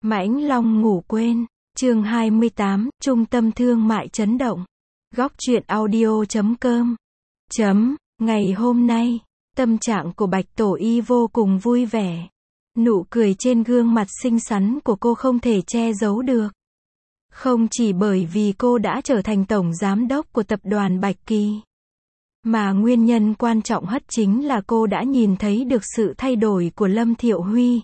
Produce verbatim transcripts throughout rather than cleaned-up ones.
Mãnh Long ngủ quên, chương hai mươi tám, Trung tâm thương mại chấn động. Góc truyện audio chấm com. Chấm, ngày hôm nay, tâm trạng của Bạch Tổ Y vô cùng vui vẻ. Nụ cười trên gương mặt xinh xắn của cô không thể che giấu được. Không chỉ bởi vì cô đã trở thành tổng giám đốc của tập đoàn Bạch Kỳ, mà nguyên nhân quan trọng nhất chính là cô đã nhìn thấy được sự thay đổi của Lâm Thiệu Huy.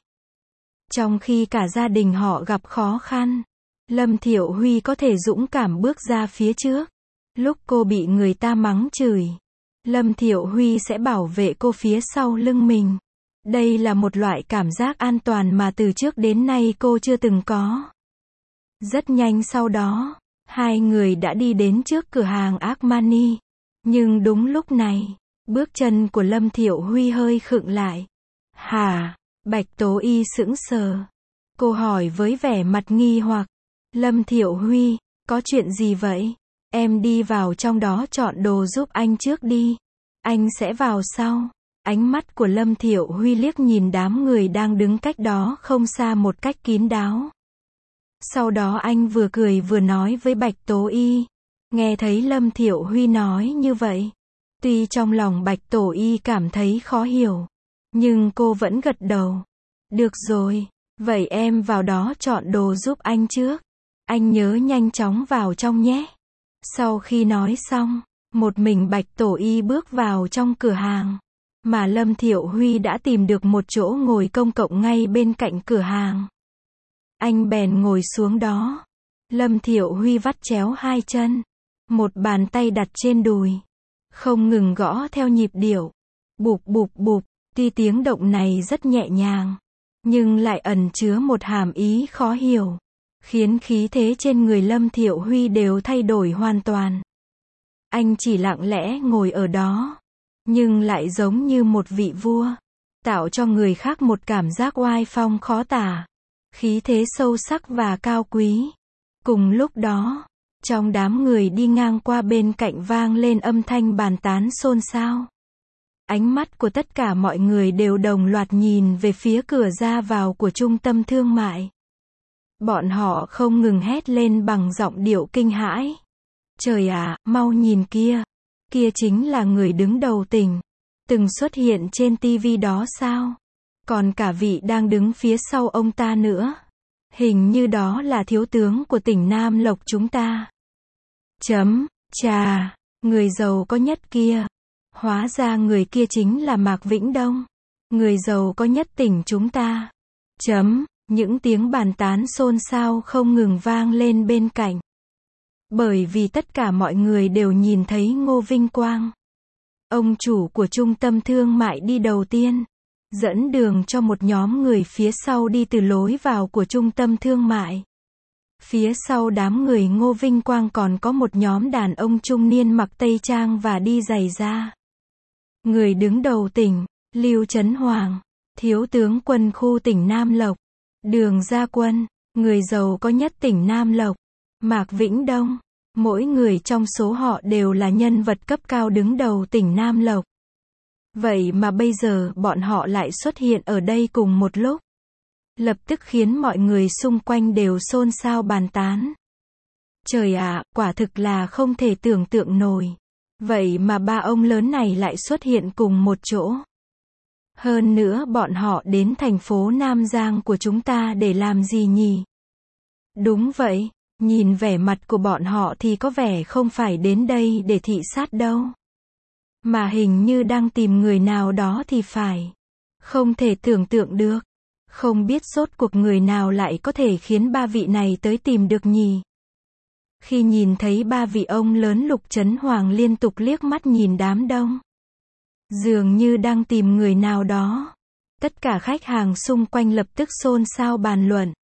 Trong khi cả gia đình họ gặp khó khăn, Lâm Thiệu Huy có thể dũng cảm bước ra phía trước. Lúc cô bị người ta mắng chửi, Lâm Thiệu Huy sẽ bảo vệ cô phía sau lưng mình. Đây là một loại cảm giác an toàn mà từ trước đến nay cô chưa từng có. Rất nhanh sau đó, hai người đã đi đến trước cửa hàng Armani. Nhưng đúng lúc này, bước chân của Lâm Thiệu Huy hơi khựng lại. Hả? Bạch Tố Y sững sờ. Cô hỏi với vẻ mặt nghi hoặc. Lâm Thiệu Huy, có chuyện gì vậy? Em đi vào trong đó chọn đồ giúp anh trước đi. Anh sẽ vào sau. Ánh mắt của Lâm Thiệu Huy liếc nhìn đám người đang đứng cách đó không xa một cách kín đáo. Sau đó anh vừa cười vừa nói với Bạch Tố Y. Nghe thấy Lâm Thiệu Huy nói như vậy, tuy trong lòng Bạch Tổ Y cảm thấy khó hiểu, nhưng cô vẫn gật đầu. Được rồi, vậy em vào đó chọn đồ giúp anh trước. Anh nhớ nhanh chóng vào trong nhé. Sau khi nói xong, một mình Bạch Tổ Y bước vào trong cửa hàng, mà Lâm Thiệu Huy đã tìm được một chỗ ngồi công cộng ngay bên cạnh cửa hàng. Anh bèn ngồi xuống đó. Lâm Thiệu Huy vắt chéo hai chân, một bàn tay đặt trên đùi, không ngừng gõ theo nhịp điệu. Bụp bụp bụp, tuy tiếng động này rất nhẹ nhàng, nhưng lại ẩn chứa một hàm ý khó hiểu, khiến khí thế trên người Lâm Thiệu Huy đều thay đổi hoàn toàn. Anh chỉ lặng lẽ ngồi ở đó, nhưng lại giống như một vị vua, tạo cho người khác một cảm giác oai phong khó tả, khí thế sâu sắc và cao quý. Cùng lúc đó, trong đám người đi ngang qua bên cạnh vang lên âm thanh bàn tán xôn xao. Ánh mắt của tất cả mọi người đều đồng loạt nhìn về phía cửa ra vào của trung tâm thương mại. Bọn họ không ngừng hét lên bằng giọng điệu kinh hãi. Trời ạ, mau nhìn kia. Kia chính là người đứng đầu tỉnh. Từng xuất hiện trên ti vi đó sao? Còn cả vị đang đứng phía sau ông ta nữa. Hình như đó là thiếu tướng của tỉnh Nam Lộc chúng ta. Chấm, chà, người giàu có nhất kia. Hóa ra người kia chính là Mạc Vĩnh Đông. Người giàu có nhất tỉnh chúng ta. Chấm, những tiếng bàn tán xôn xao không ngừng vang lên bên cạnh. Bởi vì tất cả mọi người đều nhìn thấy Ngô Vinh Quang, ông chủ của trung tâm thương mại đi đầu tiên, dẫn đường cho một nhóm người phía sau đi từ lối vào của trung tâm thương mại. Phía sau đám người Ngô Vinh Quang còn có một nhóm đàn ông trung niên mặc tây trang và đi giày da. Người đứng đầu tỉnh, Lưu Trấn Hoàng, thiếu tướng quân khu tỉnh Nam Lộc, Đường Gia Quân, người giàu có nhất tỉnh Nam Lộc, Mạc Vĩnh Đông. Mỗi người trong số họ đều là nhân vật cấp cao đứng đầu tỉnh Nam Lộc. Vậy mà bây giờ bọn họ lại xuất hiện ở đây cùng một lúc. Lập tức khiến mọi người xung quanh đều xôn xao bàn tán. Trời ạ, quả thực là không thể tưởng tượng nổi. Vậy mà ba ông lớn này lại xuất hiện cùng một chỗ. Hơn nữa bọn họ đến thành phố Nam Giang của chúng ta để làm gì nhỉ? Đúng vậy, nhìn vẻ mặt của bọn họ thì có vẻ không phải đến đây để thị sát đâu. Mà hình như đang tìm người nào đó thì phải. Không thể tưởng tượng được. Không biết rốt cuộc người nào lại có thể khiến ba vị này tới tìm được nhỉ? Khi nhìn thấy ba vị ông lớn Lục Trấn Hoàng liên tục liếc mắt nhìn đám đông, dường như đang tìm người nào đó, tất cả khách hàng xung quanh lập tức xôn xao bàn luận.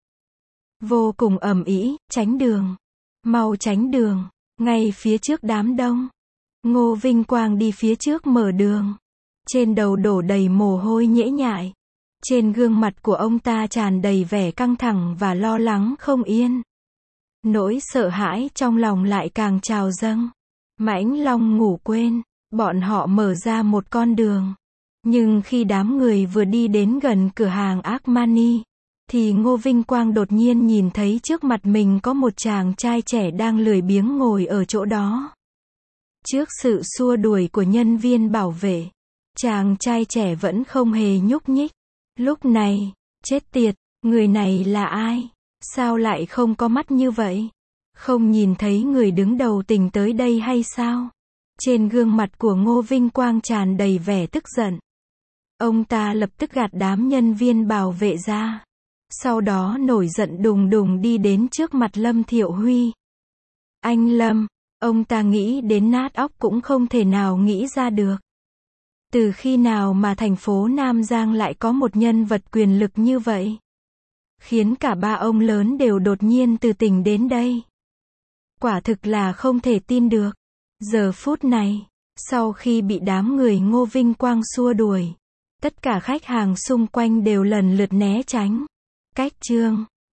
Vô cùng ầm ĩ, tránh đường. Mau tránh đường. Ngay phía trước đám đông. Ngô Vinh Quang đi phía trước mở đường. Trên đầu đổ đầy mồ hôi nhễ nhại. Trên gương mặt của ông ta tràn đầy vẻ căng thẳng và lo lắng không yên. Nỗi sợ hãi trong lòng lại càng trào dâng. Mãnh Long ngủ quên. Bọn họ mở ra một con đường. Nhưng khi đám người vừa đi đến gần cửa hàng Armani, thì Ngô Vinh Quang đột nhiên nhìn thấy trước mặt mình có một chàng trai trẻ đang lười biếng ngồi ở chỗ đó. Trước sự xua đuổi của nhân viên bảo vệ, chàng trai trẻ vẫn không hề nhúc nhích. Lúc này, chết tiệt, người này là ai? Sao lại không có mắt như vậy? Không nhìn thấy người đứng đầu tỉnh tới đây hay sao? Trên gương mặt của Ngô Vinh Quang tràn đầy vẻ tức giận. Ông ta lập tức gạt đám nhân viên bảo vệ ra. Sau đó nổi giận đùng đùng đi đến trước mặt Lâm Thiệu Huy. Anh Lâm, ông ta nghĩ đến nát óc cũng không thể nào nghĩ ra được. Từ khi nào mà thành phố Nam Giang lại có một nhân vật quyền lực như vậy? Khiến cả ba ông lớn đều đột nhiên từ tỉnh đến đây. Quả thực là không thể tin được. Giờ phút này, sau khi bị đám người Ngô Vinh Quang xua đuổi, tất cả khách hàng xung quanh đều lần lượt né tránh. Cách chương